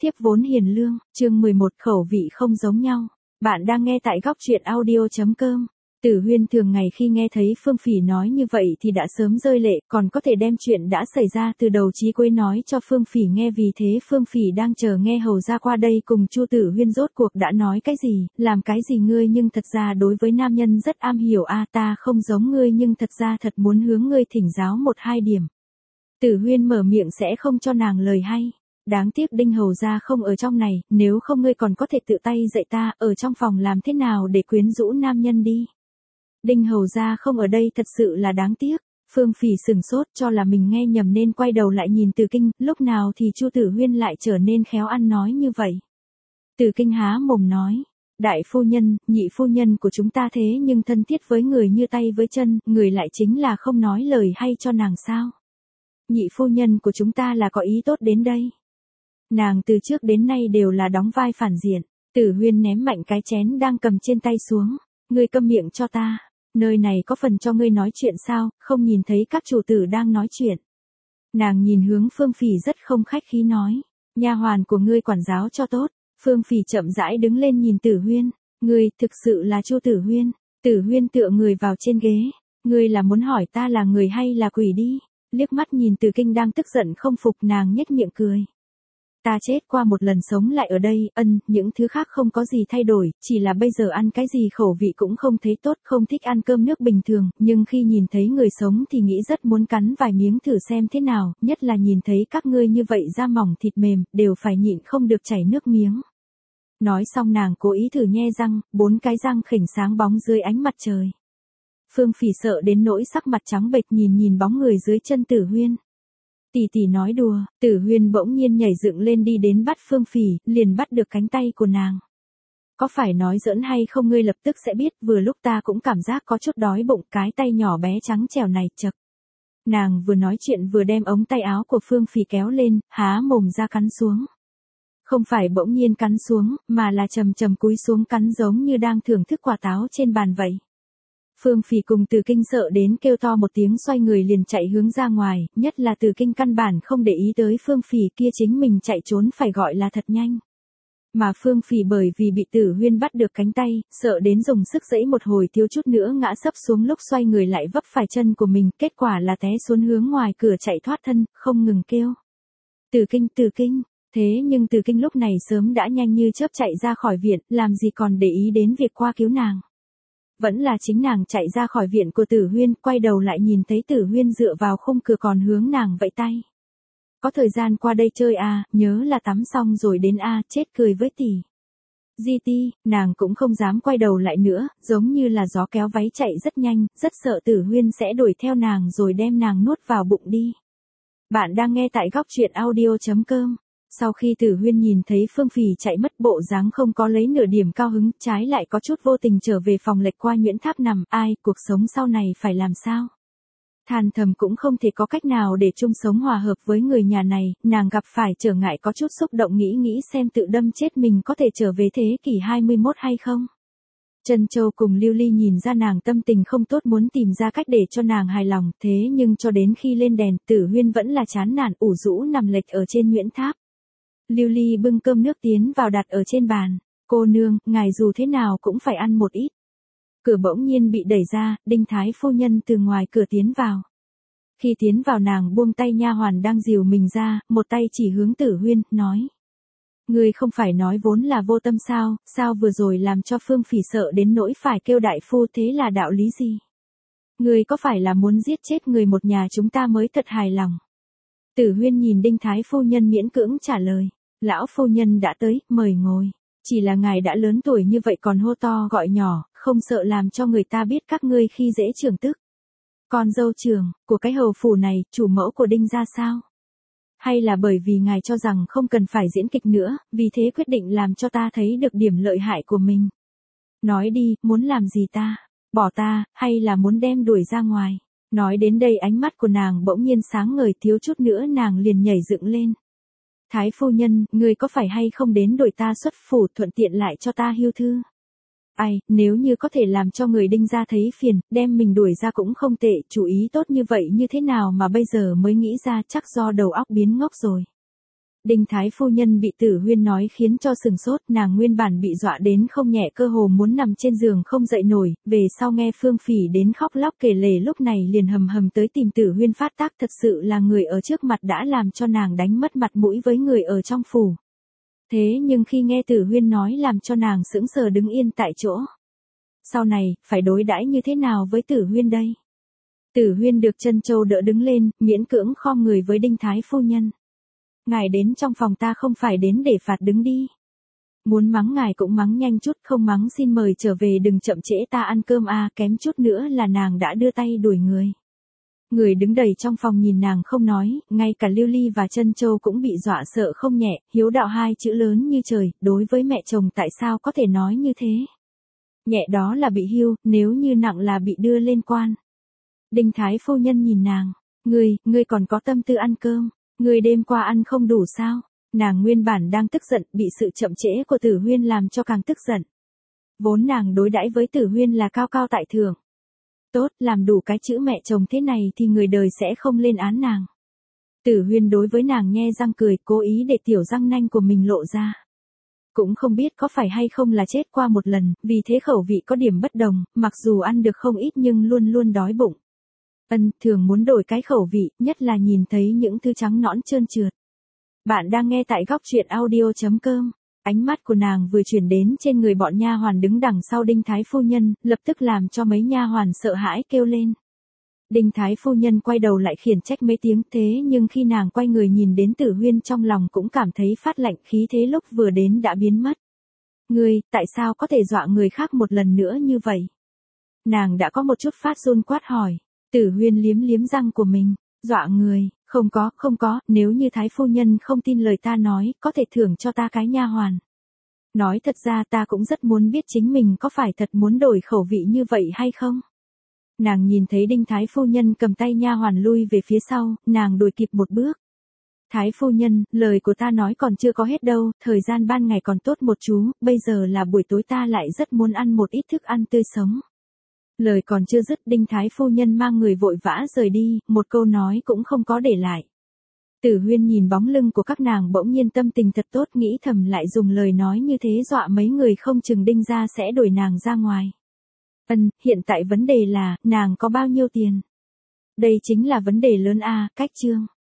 Thiếp vốn hiền lương, chương 11 khẩu vị không giống nhau. Bạn đang nghe tại góc truyện audio.com. Tử Huyên thường ngày khi nghe thấy Phương Phỉ nói như vậy thì đã sớm rơi lệ, còn có thể đem chuyện đã xảy ra từ đầu chí cuối nói cho Phương Phỉ nghe, vì thế Phương Phỉ đang chờ nghe hầu ra qua đây cùng Chu Tử Huyên rốt cuộc đã nói cái gì, làm cái gì ngươi, nhưng thật ra đối với nam nhân rất am hiểu a, ta không giống ngươi nhưng thật ra thật muốn hướng ngươi thỉnh giáo một hai điểm. Tử Huyên mở miệng sẽ không cho nàng lời hay. Đáng tiếc Đinh hầu gia không ở trong này, nếu không ngươi còn có thể tự tay dạy ta, ở trong phòng làm thế nào để quyến rũ nam nhân đi. Đinh hầu gia không ở đây thật sự là đáng tiếc. Phương Phỉ sừng sốt cho là mình nghe nhầm nên quay đầu lại nhìn Từ Kinh, lúc nào thì Chu Tử Huyên lại trở nên khéo ăn nói như vậy. Từ Kinh há mồm nói, đại phu nhân, nhị phu nhân của chúng ta thế nhưng thân thiết với người như tay với chân, người lại chính là không nói lời hay cho nàng sao. Nhị phu nhân của chúng ta là có ý tốt đến đây. Nàng từ trước đến nay đều là đóng vai phản diện. Tử Huyên ném mạnh cái chén đang cầm trên tay xuống. Ngươi câm miệng cho ta. Nơi này có phần cho ngươi nói chuyện sao, không nhìn thấy các chủ tử đang nói chuyện. Nàng nhìn hướng Phương Phỉ rất không khách khí nói. Nha hoàn của ngươi quản giáo cho tốt. Phương Phỉ chậm rãi đứng lên nhìn Tử Huyên. Ngươi thực sự là Chu Tử Huyên. Tử Huyên tựa người vào trên ghế. Ngươi là muốn hỏi ta là người hay là quỷ đi. Liếc mắt nhìn Từ Kinh đang tức giận không phục, nàng nhếch miệng cười. Ta chết qua một lần sống lại ở đây, những thứ khác không có gì thay đổi, chỉ là bây giờ ăn cái gì khẩu vị cũng không thấy tốt, không thích ăn cơm nước bình thường, nhưng khi nhìn thấy người sống thì nghĩ rất muốn cắn vài miếng thử xem thế nào, nhất là nhìn thấy các ngươi như vậy da mỏng thịt mềm, đều phải nhịn không được chảy nước miếng. Nói xong nàng cố ý thử nhe răng, 4 cái răng khỉnh sáng bóng dưới ánh mặt trời. Phương Phỉ sợ đến nỗi sắc mặt trắng bệch nhìn bóng người dưới chân Tử Huyên. Tỷ tỷ nói đùa, Tử Huyên bỗng nhiên nhảy dựng lên đi đến bắt Phương Phỉ, liền bắt được cánh tay của nàng. Có phải nói giỡn hay không, ngươi lập tức sẽ biết, vừa lúc ta cũng cảm giác có chút đói bụng, cái tay nhỏ bé trắng trẻo này chật. Nàng vừa nói chuyện vừa đem ống tay áo của Phương Phỉ kéo lên, há mồm ra cắn xuống. Không phải bỗng nhiên cắn xuống, mà là chầm chầm cúi xuống cắn giống như đang thưởng thức quả táo trên bàn vậy. Phương Phỉ cùng Từ Kinh sợ đến kêu to một tiếng, xoay người liền chạy hướng ra ngoài, nhất là Từ Kinh căn bản không để ý tới Phương Phỉ, kia chính mình chạy trốn phải gọi là thật nhanh. Mà Phương Phỉ bởi vì bị Tử Huyên bắt được cánh tay, sợ đến dùng sức giãy một hồi thiếu chút nữa ngã sấp xuống, lúc xoay người lại vấp phải chân của mình, kết quả là té xuống hướng ngoài cửa chạy thoát thân, không ngừng kêu. Từ Kinh, thế nhưng Từ Kinh lúc này sớm đã nhanh như chớp chạy ra khỏi viện, làm gì còn để ý đến việc qua cứu nàng. Vẫn là chính nàng chạy ra khỏi viện của Tử Huyên, quay đầu lại nhìn thấy Tử Huyên dựa vào khung cửa còn hướng nàng vẫy tay. Có thời gian qua đây chơi à, nhớ là tắm xong rồi đến à, chết cười với tỷ. Di ti, nàng cũng không dám quay đầu lại nữa, giống như là gió kéo váy chạy rất nhanh, rất sợ Tử Huyên sẽ đuổi theo nàng rồi đem nàng nuốt vào bụng đi. Bạn đang nghe tại góc truyện audio.com. Sau khi Tử Huyên nhìn thấy Phương Phỉ chạy mất, bộ dáng không có lấy nửa điểm cao hứng, trái lại có chút vô tình trở về phòng lệch qua Nguyễn Tháp nằm, ai, cuộc sống sau này phải làm sao? Than thầm cũng không thể có cách nào để chung sống hòa hợp với người nhà này, nàng gặp phải trở ngại có chút xúc động, nghĩ xem tự đâm chết mình có thể trở về thế kỷ 21 hay không? Trân Châu cùng Lưu Ly nhìn ra nàng tâm tình không tốt, muốn tìm ra cách để cho nàng hài lòng, thế nhưng cho đến khi lên đèn, Tử Huyên vẫn là chán nản ủ rũ nằm lệch ở trên Nguyễn Tháp. Lưu Ly bưng cơm nước tiến vào đặt ở trên bàn. Cô nương, ngài dù thế nào cũng phải ăn một ít. Cửa bỗng nhiên bị đẩy ra, Đinh Thái phu nhân từ ngoài cửa tiến vào. Khi tiến vào nàng buông tay nha hoàn đang dìu mình ra, một tay chỉ hướng Tử Huyên, nói. Ngươi không phải nói vốn là vô tâm sao, sao vừa rồi làm cho Phương Phỉ sợ đến nỗi phải kêu đại phu, thế là đạo lý gì? Ngươi có phải là muốn giết chết người một nhà chúng ta mới thật hài lòng? Tử Huyên nhìn Đinh Thái phu nhân miễn cưỡng trả lời. Lão phu nhân đã tới, mời ngồi. Chỉ là ngài đã lớn tuổi như vậy còn hô to gọi nhỏ, không sợ làm cho người ta biết các ngươi khi dễ trưởng tức. Con dâu trưởng, của cái hầu phủ này, chủ mẫu của Đinh gia sao? Hay là bởi vì ngài cho rằng không cần phải diễn kịch nữa, vì thế quyết định làm cho ta thấy được điểm lợi hại của mình? Nói đi, muốn làm gì ta? Bỏ ta, hay là muốn đem đuổi ra ngoài? Nói đến đây ánh mắt của nàng bỗng nhiên sáng ngời, thiếu chút nữa nàng liền nhảy dựng lên. Thái phu nhân, người có phải hay không đến đuổi ta xuất phủ, thuận tiện lại cho ta hưu thư? Ai, nếu như có thể làm cho người Đinh gia thấy phiền, đem mình đuổi ra cũng không tệ, chủ ý tốt như vậy như thế nào mà bây giờ mới nghĩ ra, chắc do đầu óc biến ngốc rồi. Đinh Thái phu nhân bị Tử Huyên nói khiến cho sừng sốt, nàng nguyên bản bị dọa đến không nhẹ, cơ hồ muốn nằm trên giường không dậy nổi, về sau nghe Phương Phỉ đến khóc lóc kể lể lúc này liền hầm hầm tới tìm Tử Huyên phát tác, thật sự là người ở trước mặt đã làm cho nàng đánh mất mặt mũi với người ở trong phủ. Thế nhưng khi nghe Tử Huyên nói làm cho nàng sững sờ đứng yên tại chỗ. Sau này, phải đối đãi như thế nào với Tử Huyên đây? Tử Huyên được Trân Châu đỡ đứng lên, miễn cưỡng khom người với Đinh Thái phu nhân. Ngài đến trong phòng ta không phải đến để phạt, đứng đi. Muốn mắng ngài cũng mắng nhanh chút, không mắng xin mời trở về, đừng chậm trễ ta ăn cơm a. Kém chút nữa là nàng đã đưa tay đuổi người. Người đứng đầy trong phòng nhìn nàng không nói, ngay cả Lưu Ly và Trân Châu cũng bị dọa sợ không nhẹ, hiếu đạo hai chữ lớn như trời, đối với mẹ chồng tại sao có thể nói như thế? Nhẹ đó là bị hưu, nếu như nặng là bị đưa lên quan. Đinh Thái phu nhân nhìn nàng, ngươi còn có tâm tư ăn cơm, ngươi đêm qua ăn không đủ sao? Nàng nguyên bản đang tức giận, bị sự chậm trễ của Tử Huyên làm cho càng tức giận. Vốn nàng đối đãi với Tử Huyên là cao cao tại thượng. Tốt, làm đủ cái chữ mẹ chồng thế này thì người đời sẽ không lên án nàng. Tử Huyên đối với nàng nhe răng cười, cố ý để tiểu răng nanh của mình lộ ra. Cũng không biết có phải hay không là chết qua một lần, vì thế khẩu vị có điểm bất đồng, mặc dù ăn được không ít nhưng luôn luôn đói bụng. Thường muốn đổi cái khẩu vị, nhất là nhìn thấy những thứ trắng nõn trơn trượt. Bạn đang nghe tại góc truyện audio.com. Ánh mắt của nàng vừa chuyển đến trên người bọn nha hoàn đứng đằng sau Đinh Thái phu nhân, lập tức làm cho mấy nha hoàn sợ hãi kêu lên. Đinh Thái phu nhân quay đầu lại khiển trách mấy tiếng, thế nhưng khi nàng quay người nhìn đến Tử Huyên trong lòng cũng cảm thấy phát lạnh, khí thế lúc vừa đến đã biến mất. Ngươi, tại sao có thể dọa người khác một lần nữa như vậy? Nàng đã có một chút phát run quát hỏi. Tử Huyên liếm liếm răng của mình, dọa người, không có, nếu như Thái phu nhân không tin lời ta nói, có thể thưởng cho ta cái nha hoàn. Nói thật ra ta cũng rất muốn biết chính mình có phải thật muốn đổi khẩu vị như vậy hay không. Nàng nhìn thấy Đinh Thái phu nhân cầm tay nha hoàn lui về phía sau, nàng đuổi kịp một bước. Thái phu nhân, lời của ta nói còn chưa có hết đâu, thời gian ban ngày còn tốt một chú, bây giờ là buổi tối ta lại rất muốn ăn một ít thức ăn tươi sống. Lời còn chưa dứt, Đinh Thái phu nhân mang người vội vã rời đi, một câu nói cũng không có để lại. Tử Huyên nhìn bóng lưng của các nàng bỗng nhiên tâm tình thật tốt, nghĩ thầm lại dùng lời nói như thế dọa mấy người không chừng Đinh gia sẽ đuổi nàng ra ngoài. Hiện tại vấn đề là, nàng có bao nhiêu tiền? Đây chính là vấn đề lớn a. Cách chương.